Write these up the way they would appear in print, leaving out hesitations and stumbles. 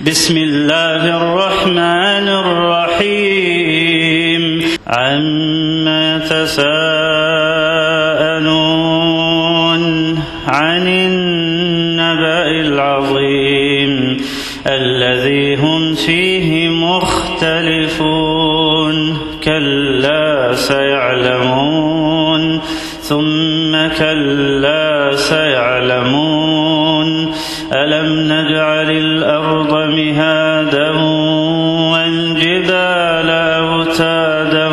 بسم الله الرحمن الرحيم عما يتساءلون عن النبأ العظيم الذي هم فيه مختلفون كلا سيعلمون ثم كلا سيعلمون ألم نجعل الأرض مهادا والجبال أوتادا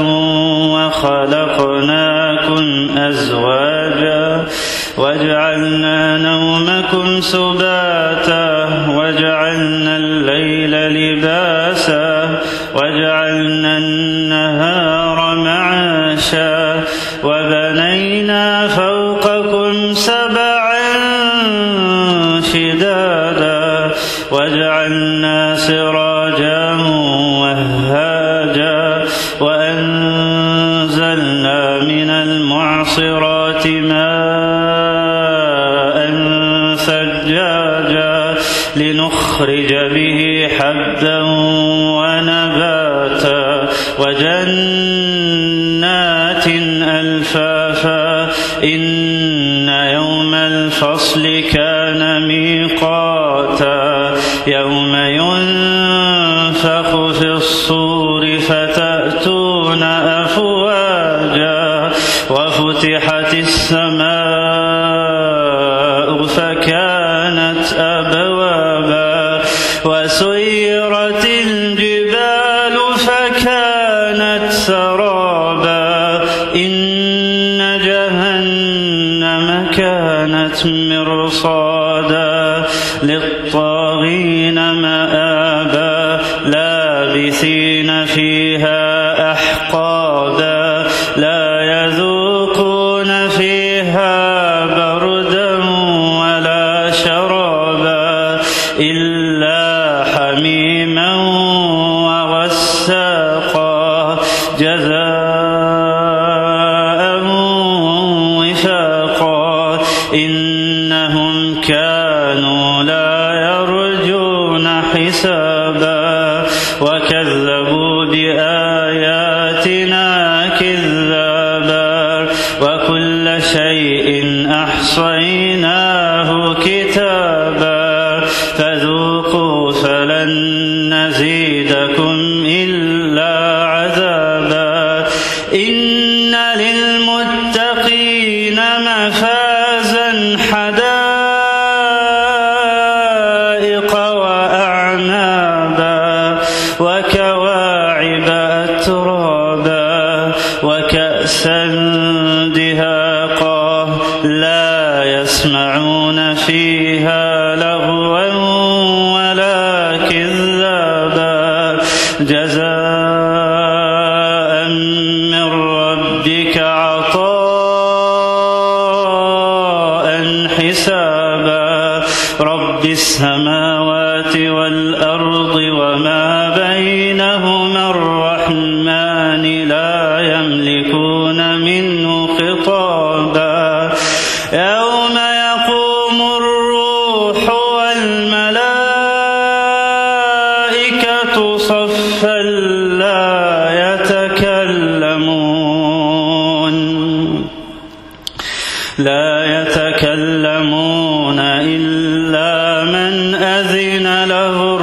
وخلقناكم أزواجا وجعلنا نومكم سباتا وجعلنا الليل لباسا وجعلنا النهار معاشا وبنينا فوقكم سبعا شدادا وجعلنا سراجا وهاجا وأنزلنا من المعصرات ماء ثجاجا لنخرج به حبا ونباتا وجنات ألفافا إن يوم الفصل كان ميقاتا يوم ينفخ في الصور فتأتون أفواجا وفتحت السماء فكانت أبوابا وسيرت الجبال فكانت سرابا إن جهنم كانت مرصادا للطاغين مآبا لابثين فيها أحقابا لا يذوقون فيها بردا ولا شرابا إلا حميما وغساقا جزاء وفاقا إنهم كانوا لا يرجون حسابا وكذبوا بآياتنا كذابا وكل شيء أحصيناه كتابا فذوقوا فلن نزيدكم إلا عذابا إن للمتقين مفازا حدائق وأعنابا وكواعب أترابا وكأسا دهاقا لا يسمعون فيها لغوا ولا كذابا جزاء من ربك عطاء حسابا رب السماوات والأرض وما بينهما الرحمن لا يملكون منه خطابا يوم يقوم الروح والملائكة صفا لا يتكلمون إلا من أذن له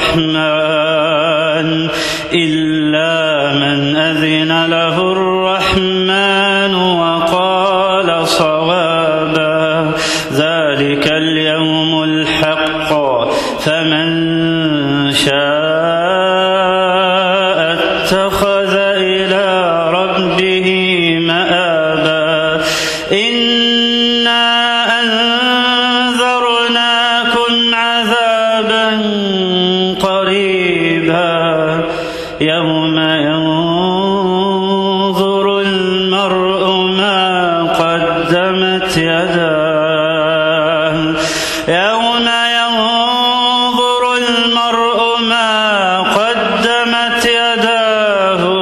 الرحمن وقال صوابا ذلك اليوم الحق فمن شاء اتخذ إلى ربه مآبا إنا أنذرناكم عذابا قريبا يوم ينظر المرء ما قدمت يداه يوم ينظر المرء ما قدمت يداه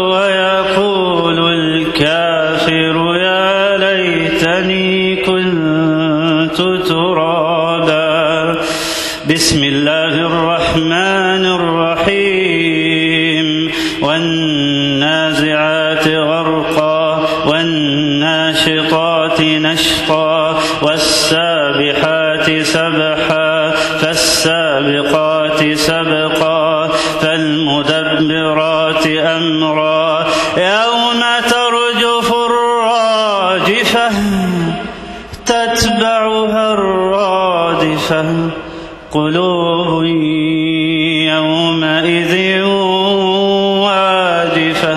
الرحمن الرحيم والنازعات غرقا والناشطات نشطا والسابحات سبحا فالسابقات سبقا فالمدبرات أمرا يوم ترجف الراجفة تتبعها الرادفة قلوب يومئذ واجفة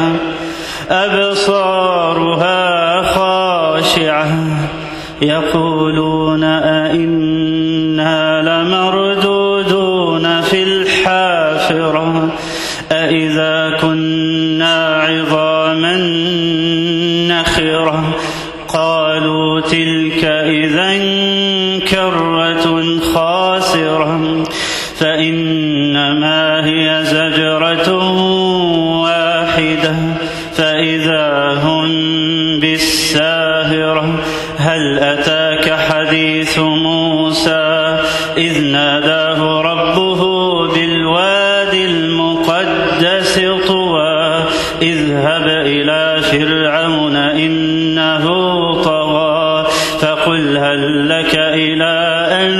أبصارها خاشعة يقولون أئنا لمردودون في الحافرة أئذا كنا عظاما نخرة قالوا تلك إذا كرة خاسرة فإنما هي زجرة واحدة فإذا هم بالساهرة هل أتاك حديث موسى إذ ناداه ربه بالوادي المقدس طوى اذهب إلى فرعون إنه طغى فقل هل لك إلى أن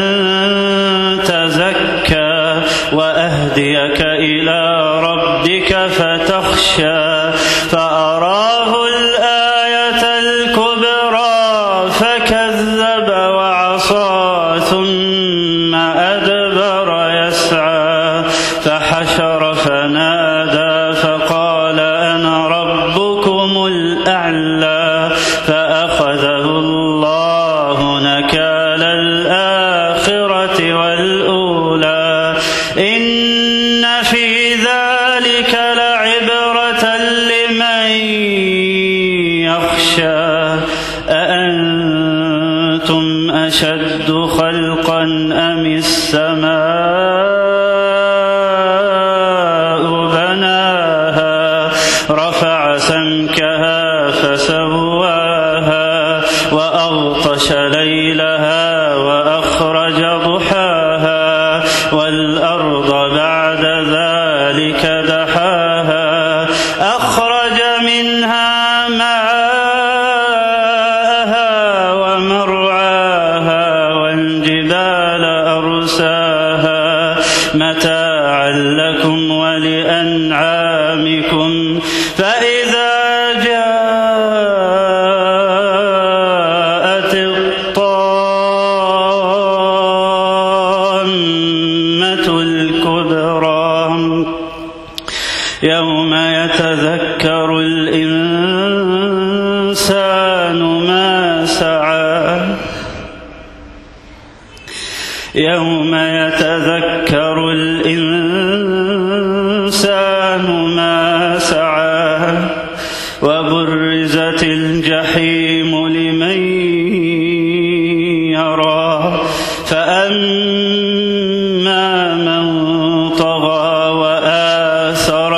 تزكى وأهديك إلى ربك فتخشى فأراه الآية الكبرى فكذب وعصى ثم أدبر يسعى فحشر فنادى فقال أنا ربكم الأعلى فأخذه الله نكال الآخرة والأولى إن في ذلك لعبرة لمن يخشى أأنتم أشد خلقا أم السماء بناها رفع سمكها فسواها وأغطش ليلها وأخرج ضحاها والأرض بعد ذلك دحاها أخرج منها ماءها ومرعاها والجبال أرساها متاعا لكم ولأنعامكم فإذا جاءت الطامة الكبرى يوم يتذكر الإنسان ما سعى يوم يتذكر الإنسان ما سعى وبرزت الجحيم لمن يرى فأما من طغى وآثر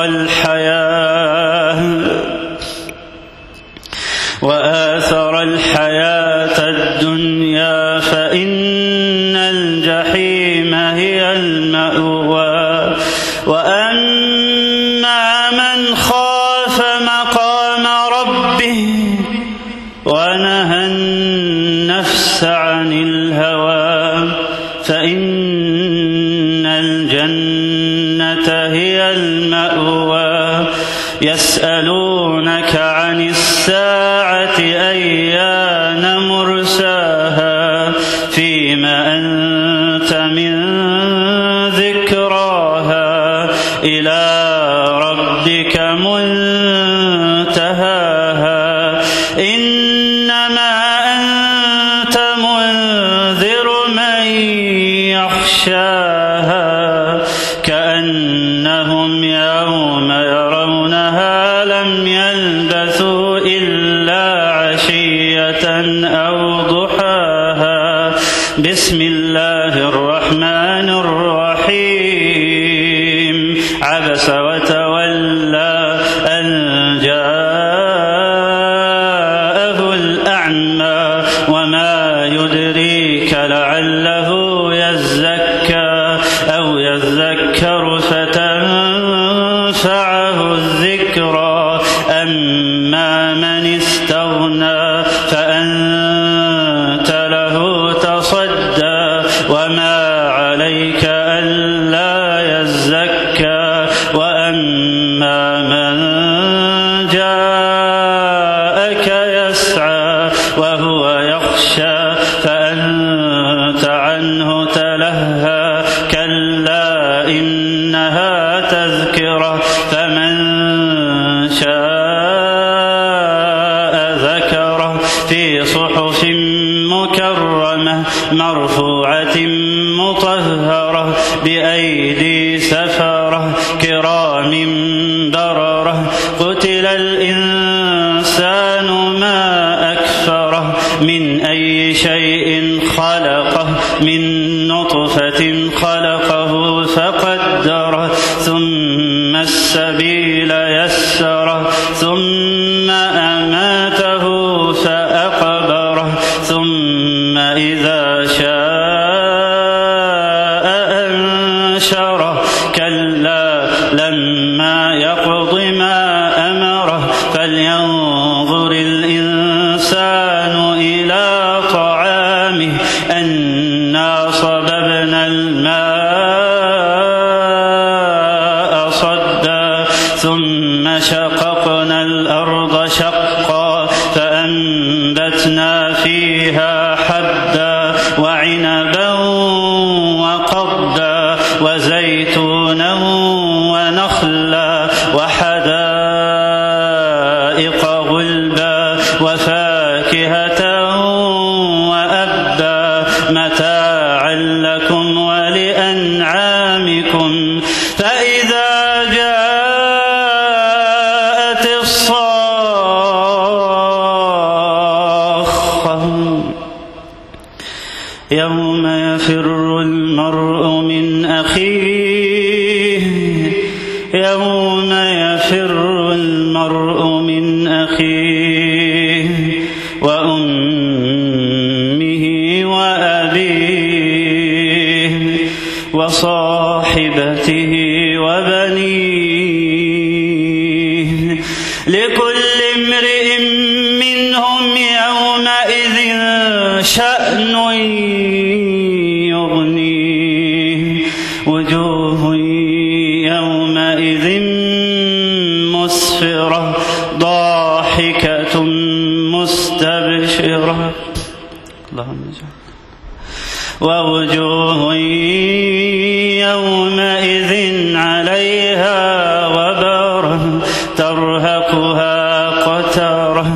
الحياة الدنيا فإن الجحيم هي المأوى وأما من خاف مقام ربه ونهى النفس عن الهوى فإن الجنة هي المأوى يسألونك عن الساعة أيان مرساها فيما أنت من ذكراها إلى ربك منتهاها إنما أنت منذر من يخشاها كأنهم يوم يرونها لم يلبثوا إلا عشية أو ضحاها بسم الله الرحمن الرحيم عبس وتولى أن جاءه الأعمى وما يدريك لعله يزكى أو يذكر فتنفعه الذكرى. أما من استغنى فأنت له تصدى وما عليك ألا يزكى. وأما من جاءك يسعى وهو يخشى فأنت عنه تلهى. كلا إنها تذكرة فمن شاء ذكره في صحف مكرمة مرفوعة مطهرة بأيدي سفرة كرام بررة. قتل الإنسان ما أكفره من أي شيء خلقه من نطفة خلقه فقدره ثم السبيل يسره ثم أماته فأقبره ثم إذا شاء أنشره. كلا لما يقض ما أمره. فلينظر الإنسان إلى طعامه أنا صببنا الماء صبا ثم شققنا الأرض شقا فأنبتنا فيها حبا وعنبا وقضبا وزيتونا ونخلا وحدائق غلبا وفاكهة وأبا متاعا لكم ولأنعامكم. فإذا جاءت الصاخة يوم يفر المرء من أخيه يوم يفر المرء من أخيه وأمه وأبيه وصاحبته وبنيه لكل امرئ منهم يومئذ شأن يغنيه. وجوه يومئذ مسفرة ضاحكة مستبشرة. اللهم اجعل. ووجوه يومئذ عليها غبرة ترهقها قترة.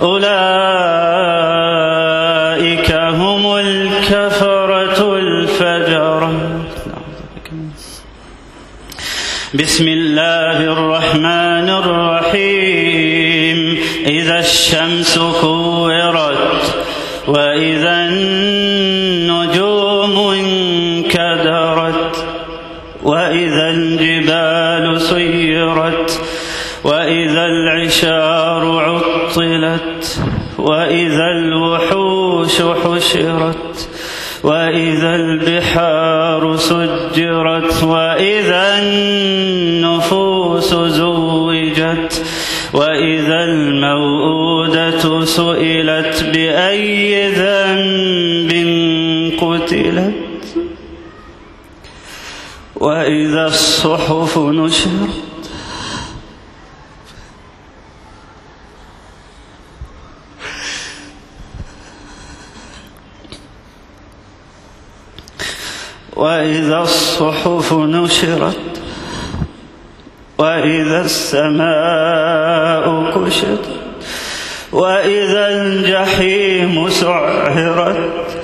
أولئك هم الكفرة الفجرة. بسم الله الرحمن الرحيم. إذا الشمس كورت وإذا النجوم انكدرت وإذا الجبال سيرت وإذا العشار عطلت وإذا الوحوش حشرت وإذا البحار سجرت وإذا النفوس زوجت وإذا الموءودة سئلت بأي ذنب قتلت وإذا الصحف نشرت وإذا الصحف نشرت وإذا السماء كشطت وإذا الجحيم سعرت.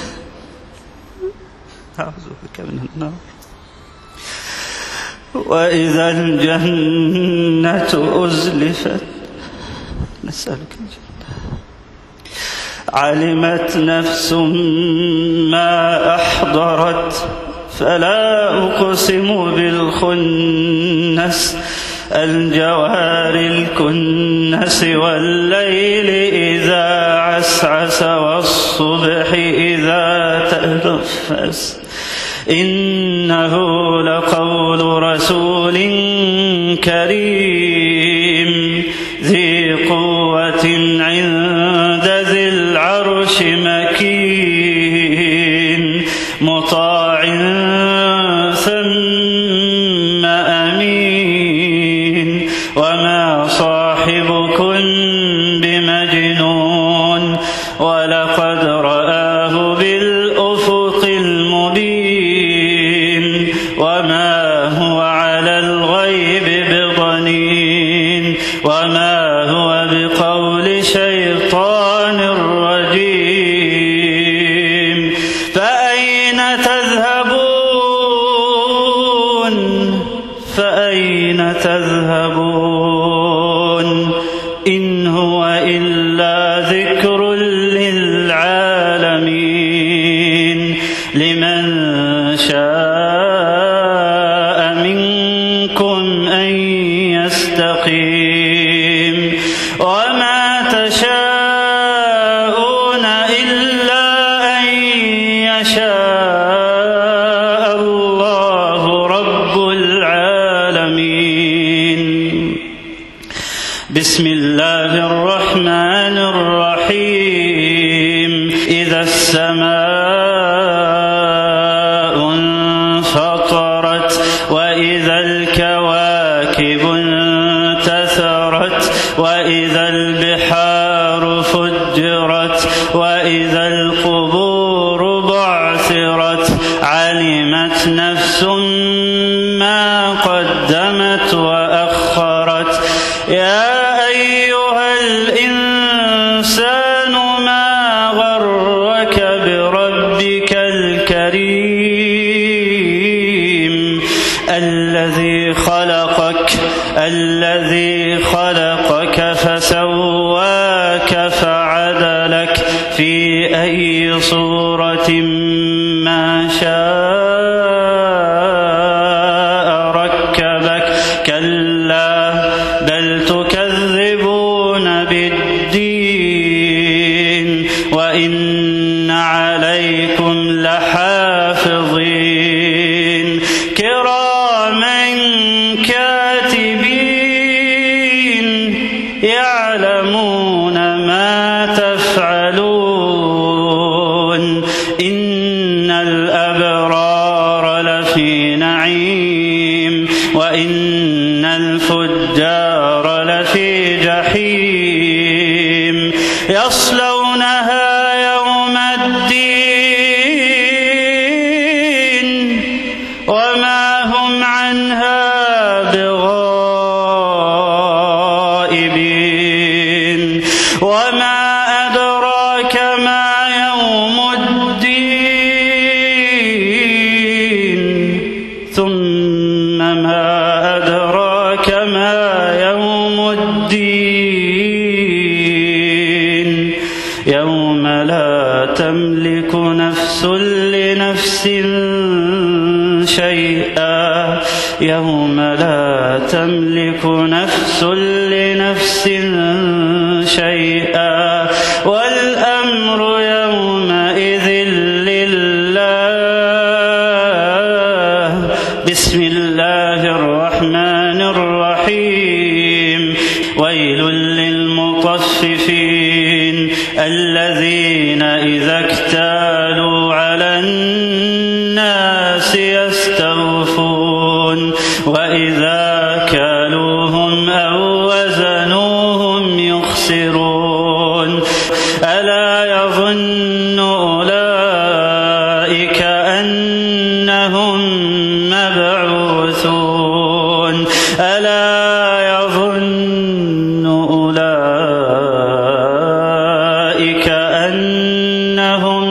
أعوذ بك من النار. وإذا الجنة أزلفت. نسألك الجنة. علمت نفس ما أحضرت. فلا أقسم بالخنس الجوار الكنس والليل إذا عسعس والصبح إذا تنفس إنه لقول رسول كريم ذي قوة عند ذي العرش مكين مطاع ثم أمين وما صاحبكم بمجنون ولقد رآه بالأفق المبين وما هو على الغيب بضنين وما هو بقول شيطان رجيم فأين تذهبون إن هو إلا ذكر للعالمين لمن شاء منكم أن يستقيم وما تشاءون إلا أن يشاء الله رب العالمين. بسم الله الرحمن الرحيم إذا السماء انفطرت وإذا الكواكب انتثرت وإذا البحار فجرت وإذا القبور بعثرت علمت نفس ما قدمت وأخرت يا أيها الإنسان ما غرك بربك الكريم الذي خلقك فسواك فعدلك في أي صورة ما شاء ركبك كلا بل تكذبون بالدين وإن عليكم لحافظين كراما كاتبين يعلمون ما تفعلون إن الأبرار لفي نعيم وإن الفجار لفي جحيم يصلونها يوم الدين وما هم عنها بغائبين وما أدراك ما يوم الدين ثم ما أدراك ما يوم الدين يوم لا تملك نفس لنفس شيئا يوم لا تملك نفس لنفس شيئا والأمر يومئذ لله. بسم الله الرحمن الرحيم ويل للمطففين الذين إذا اكتالوا على الناس يستوفون وإذا كالوهم أو وزنوهم يخسرون ألا يظن أولئك أنهم مبعوثون ألا يظن أولئك أنهم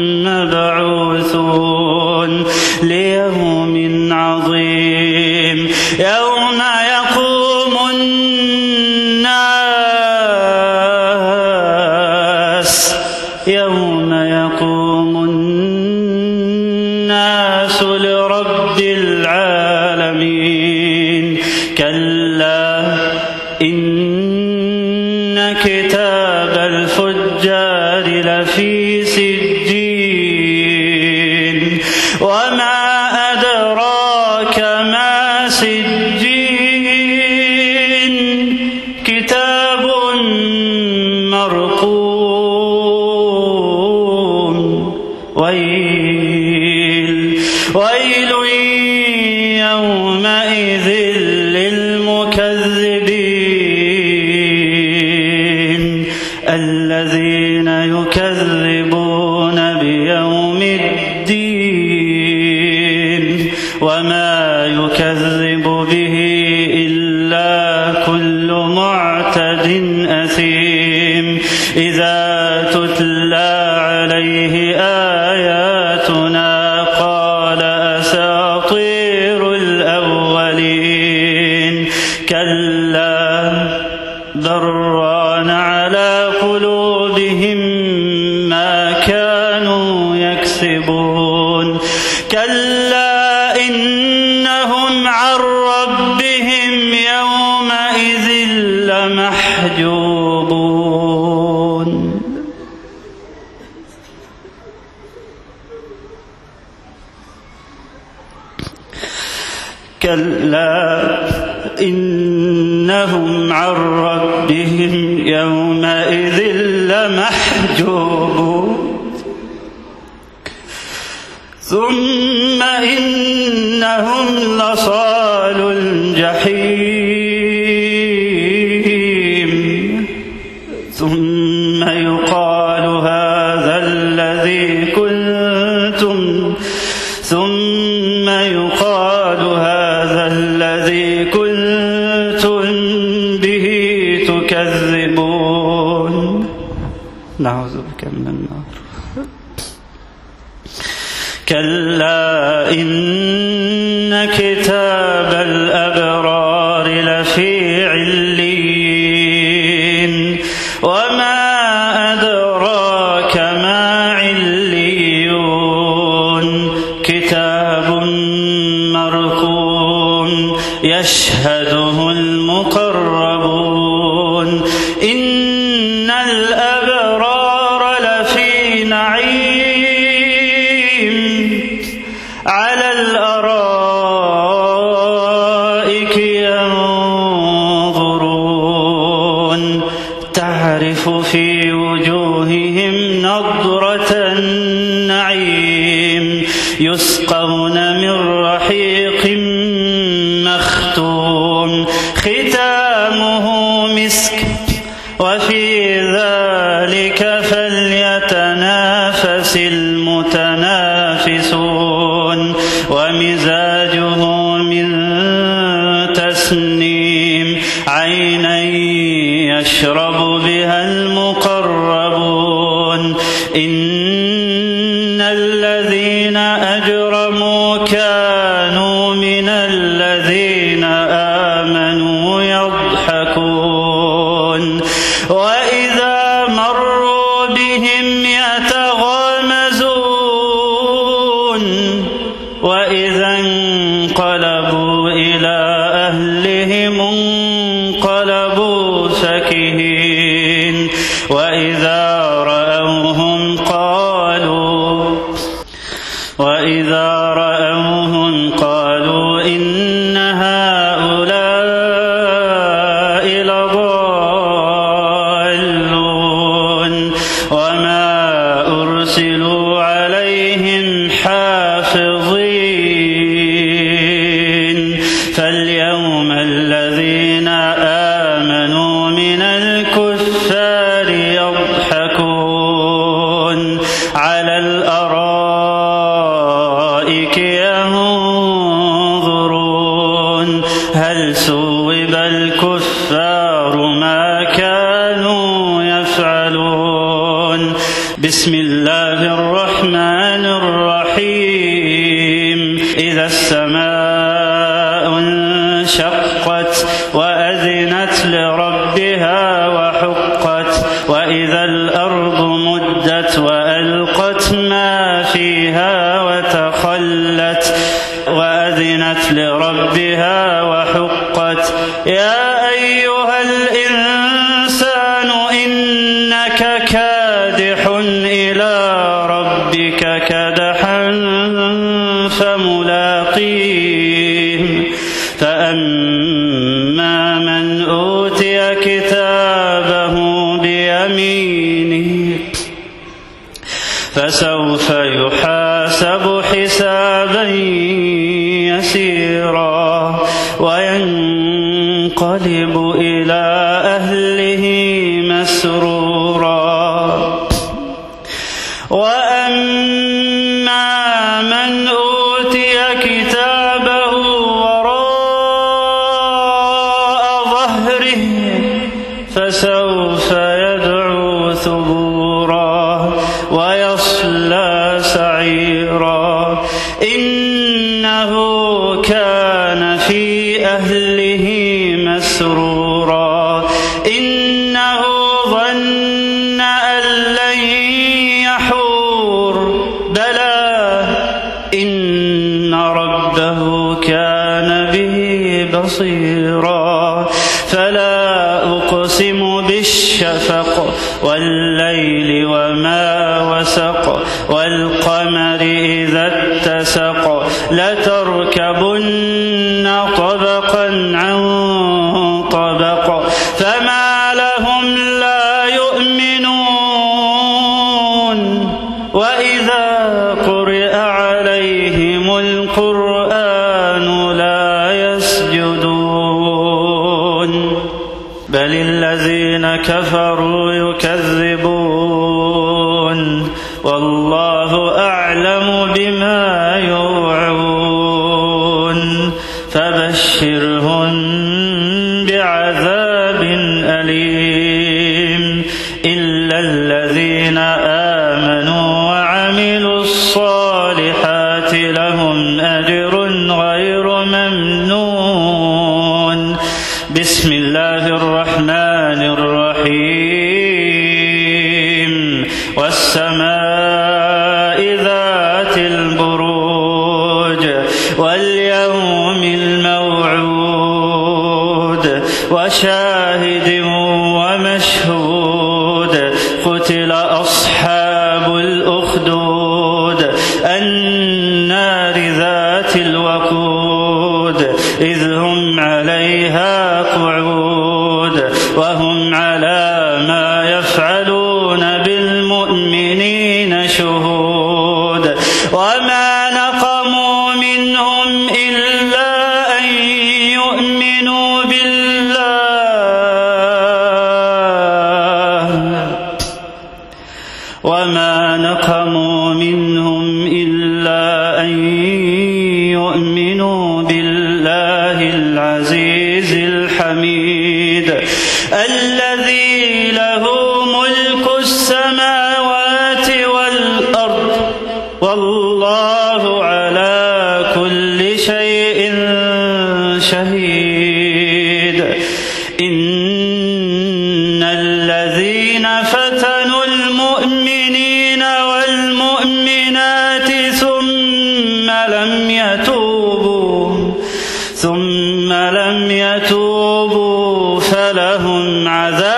مبعوثون ليوم عظيم يوم يقوم الناس لرب العالمين كلا إن كتاب الفجار لفي سجين وما سجين كتاب مرقوم ويل يومئذ للمكذبين الذين يكذبون بيوم الدين وما يكذب به إلا كل معتد أثيم إذا تتلى عليه آياتنا قال أساطير الأولين كلا بران على قلوبهم ما كانوا يكسبون كلا إنهم عن ربهم يومئذ لمحجوبون كلا إنهم عن ربهم يومئذ لمحجوبون ثم إنهم لصالو الجحيم ثم يقال هذا الذي كنتم به تكذبون نعوذ بك من النار كلا إن كتاب الأبرار لفي عليين وما أدراك ما عليون كتاب مرقوم يشهده المقربون إن الأبرار لفي نعيم على الأرائك ينظرون تعرف في وجوههم نضرة النعيم يسقون من رحيق مختوم ختامه مسك وفي ذلك فليتنافس المتنافسون ومزاجه من تسنيم عينا يشرب بها المقربون إن الذين أجرموا كانوا من الذين آمنوا يضحكون وإذا مروا بهم يتغامزون وإذا انقلبوا إلى أهلهم انقلبوا فكهين وإذا رأوهم قالوا إن هؤلاء لضالون وما أرسلوا عليهم حافظين فاليوم الذين آمنوا من الكفار يضحكون على الأرائك ينظرون هل ثوب الكفار ما كانوا يفعلون بسم الله الرحمن الرحيم إذا السماء انشقت وأذنت لربها وحقت وإذا الأرض مدت وألقت ما فيها وتخلت وأذنت لربها وحقت يا أيها الإنسان إنك كادح إلى ربك كدحا فملاقيه فأما وأما من أوتي كتابه بيمينه فسوف يحاسب حسابا يسيرا وينقلب إلى أهله مسرورا. وأما من أوتي كتابه وراء ظهره فسوف يدعو ثبورا ويصلى سعيرا إنه كان في أهله مسرورا إنه ظن أن لن يحور بلى إن ربه كان به بصيرا. فلا أقسم بالشفق والليل وما وسق والقمر إذا اتسق لتركبن طبقا عن طبق فما لهم لا يؤمنون وإذا قرئ عليهم القرآن لا يسجدون بل الذين كفروا يكذبون والله أعلم بما يوعون فبشرهم بعذاب أليم إلا الذين آمنوا وعملوا الصالحات لهم أجر غير ممنون. بسم الله الرحمن الرحيم والسماء ذات البروج واليوم الموعود وشاهد ومشهود قتل أصحاب الأخدود النار ذات الوقود إذ هم عليها قعود وهم على ما يفعلون بالمؤمنين شهود وما نقموا منهم إلا أن يؤمنوا بالله العزيز الحميد الذي له ملك السماوات والأرض والله على كل شيء شهيد. إن الذين فتنوا المؤمنين والمؤمنات ثم لم يتوبوا فلهم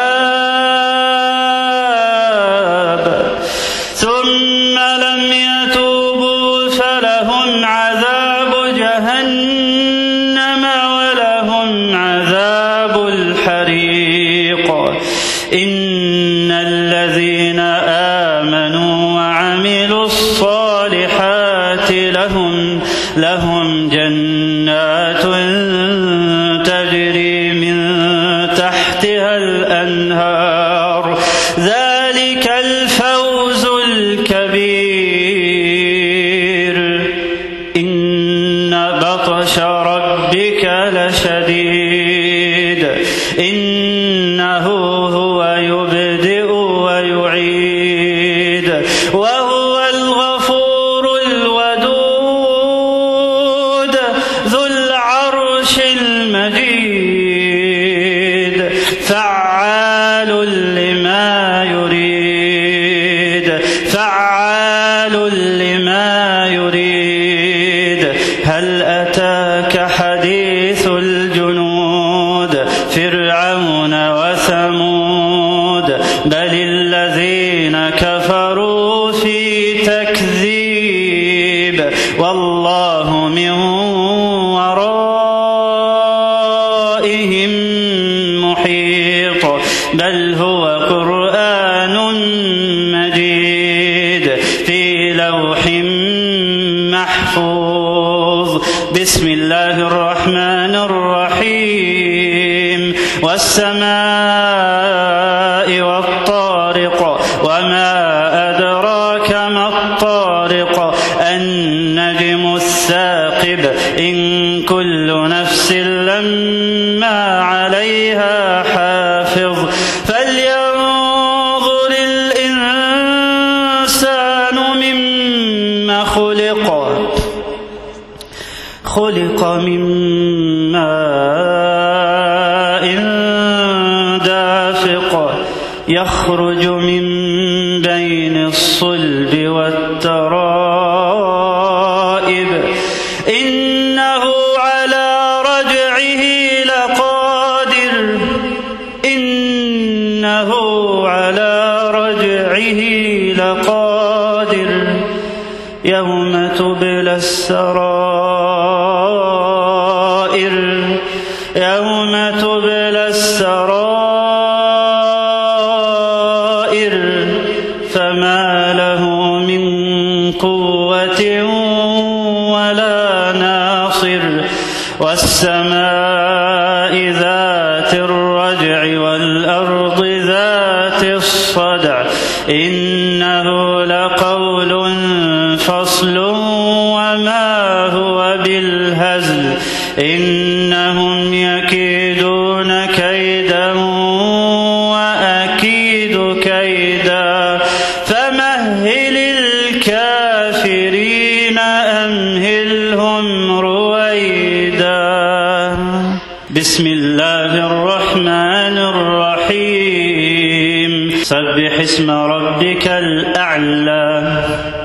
عذاب جهنم ولهم عذاب الحريق. إن الذين آمنوا وعملوا الصالحات لهم جنات تجري من تحتها الأنهار ذلك الفوز الكبير. إن بطش ربك لشديد إنه هو يبدئ ويعيد وهو الغفور الودود ذو العرش المجيد فعال لما يريد. هل أتاك حديث الجنود فرعون وثمود بل الذين كفروا في تكذيب والله من بل هو قرآن مجيد في لوح محفوظ. بسم الله الرحمن الرحيم. والسماء والطارق وما أدراك ما الطارق النجم الثاقب إن كل نفس لما عليها حافظ فلينظر الإنسان مما خلق من ماء دافق يخرج من بين الصلب والترائب إنه على رجعه لقادر يوم تبلى السرائر فما له من قوة ولا ناصر. والسماء ذات الرجع والأرض ذات الصدع إنه لقول فصل وما هو بالهزل إنهم يكيدون كيدا وأكيد كيدا فمهل الكافرين أمهلهم رويدا. بسم الله الرحمن الرحيم. سبح اسم ربك الأعلى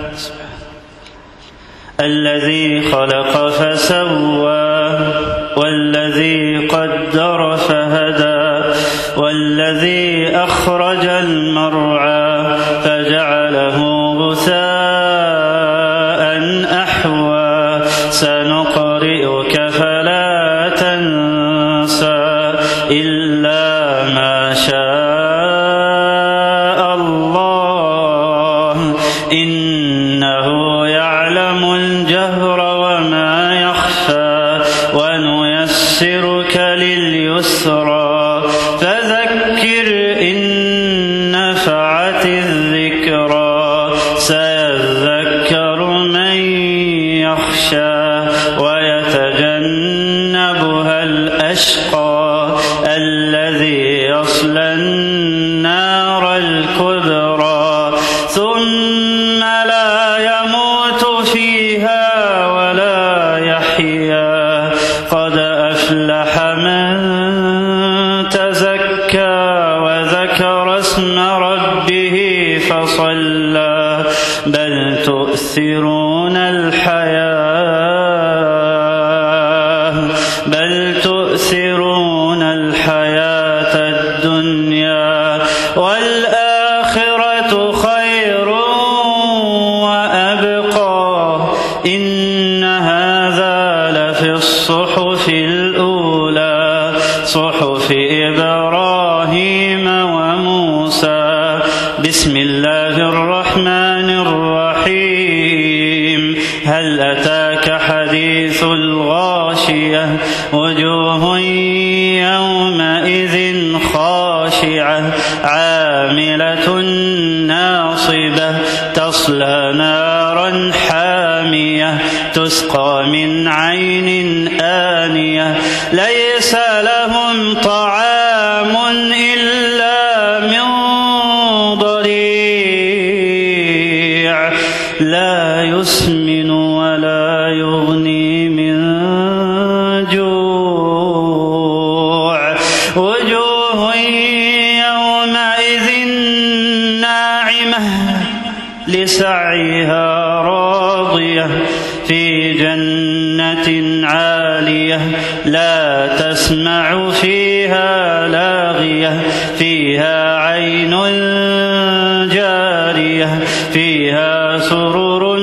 الذي خلق فسوى والذي قدر فهدى والذي أخرج المرعى فجعله غثاء أحوى سنقرئك فلا تنسى إلا ما شاء الله إنه يعلم الجهر وما يخفى ونيسرك لليسرى فذكر إن نفعت الذكرى سيذكر من يخشى ويتجنبها الأشقى الذي يصلى النار الكبرى ثم لا يموت فيها ولا يحيا قد أفلح من تزكى وذكر اسم ربه فصلى بل تؤثرون الحياة الدنيا والآخرة خير وأبقى إن هذا لفي الصحف الأولى صحف إبراهيم وموسى. بسم الله الرحمن الرحيم. هل أتاك حديث الغاشية وجوه يومئذ خاشعة عاملة ناصبة تصلى نارا حامية تسقى من عين آنية ليس لهم طعام إلا من ضريع لا يسمن ولا يغني من جوع وجوه يومئذ ناعمة لسعيها راضية في جنة عالية لا تسمع فيها لاغية فيها عين جارية فيها سرر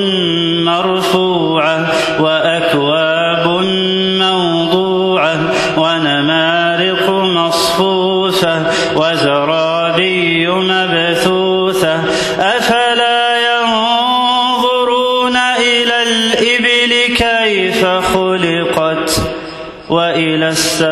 مرفوعة وأكواب موضوعة ونمارق مصفوفة وزرابي مبثوثة أفلا ينظرون إلى الإبل كيف خلقت وإلى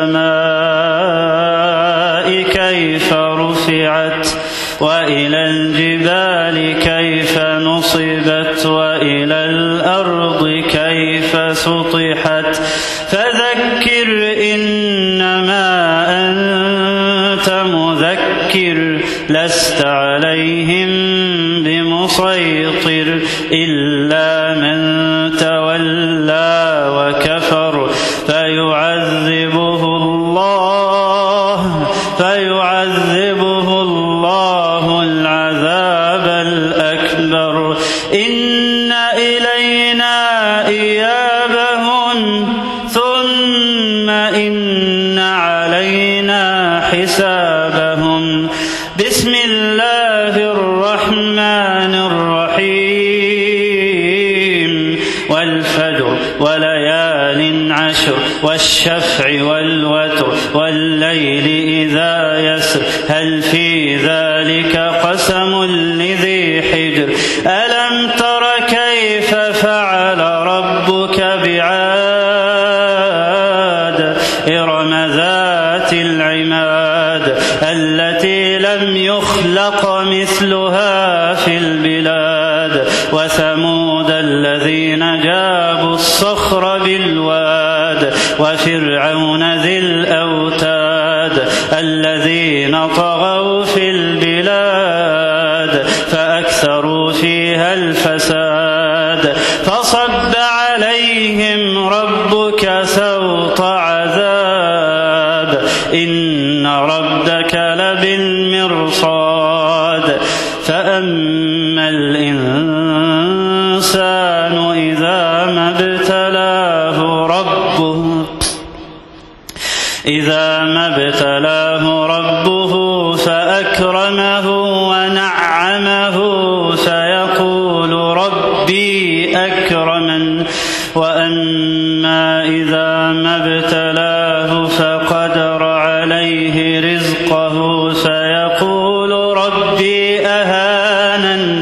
السماء كيف رفعت وإلى الجبال كيف نصبت وإلى الأرض كيف سطحت فذكر إنما أنت مذكر لست عليهم بمسيطر إلا من تولى وكفر فيعذبه الله العذاب الأكبر إن إلينا إيابهم ثم إن علينا حسابهم بسم الله الرحمن الرحيم والفجر وليال عشر والشفع والوتر والليل إذا يسر هل في ذلك قسم لذي حجر ألم تر كيف فعل ربك بعاد إرم ذات العماد التي لم يخلق مثلها في البلاد وثمود الذين جابوا الصخر بالواد وفرعون ذي الأوتاد الذين طغوا في البلاد فأكثروا فيها الفساد فصب عليهم ربك سوط عذاب إن ربك لبالمرصاد فأما الإنسان إذا ما ابتلاه ربه فأكرمه ونعمه فيقول ربي أكرمن وأما إذا ما ابتلاه فقدر عليه رزقه فيقول ربي أهانن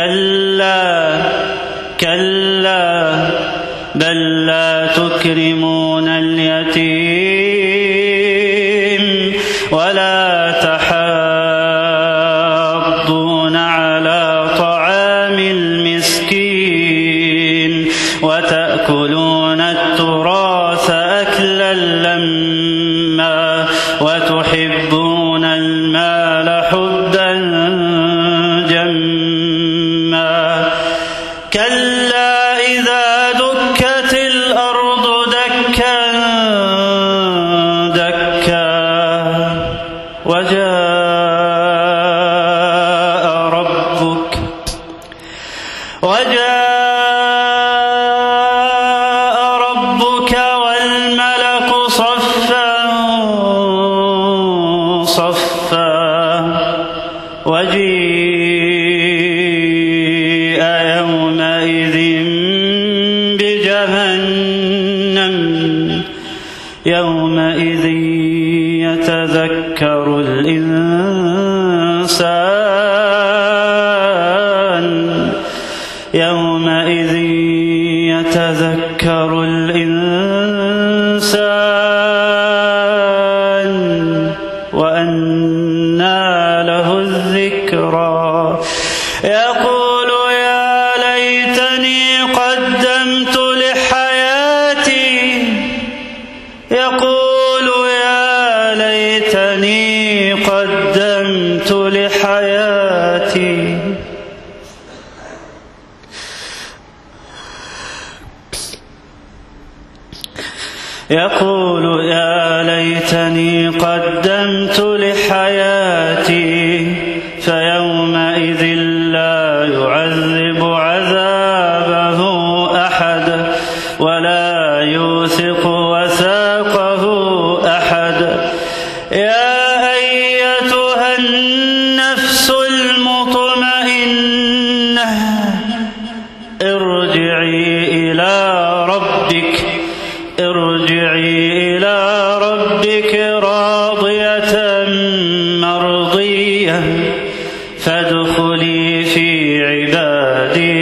كلا بل لا تكرمون اليتيم ولا تحاضون على طعام المسكين وتأكلون التراث أكلا لما وتحبون المال حبا جما كلا إذا دكت الأرض دكا دكا وجاء ربك والملك صفا صفا وجيء يومئذ بجهنم يومئذ يتذكر الإنسان وأنى له الذكرى يقول يا ليتني قدمت لحياتي يقول يا ليتني قدمت لحياتي فيومئذ لا يعذب عذابه أحد ولا يوثق وثاقه أحد يا أيتها النفس المطمئنة ارجعي إلى ربك راضية مرضية فادخلي في عبادي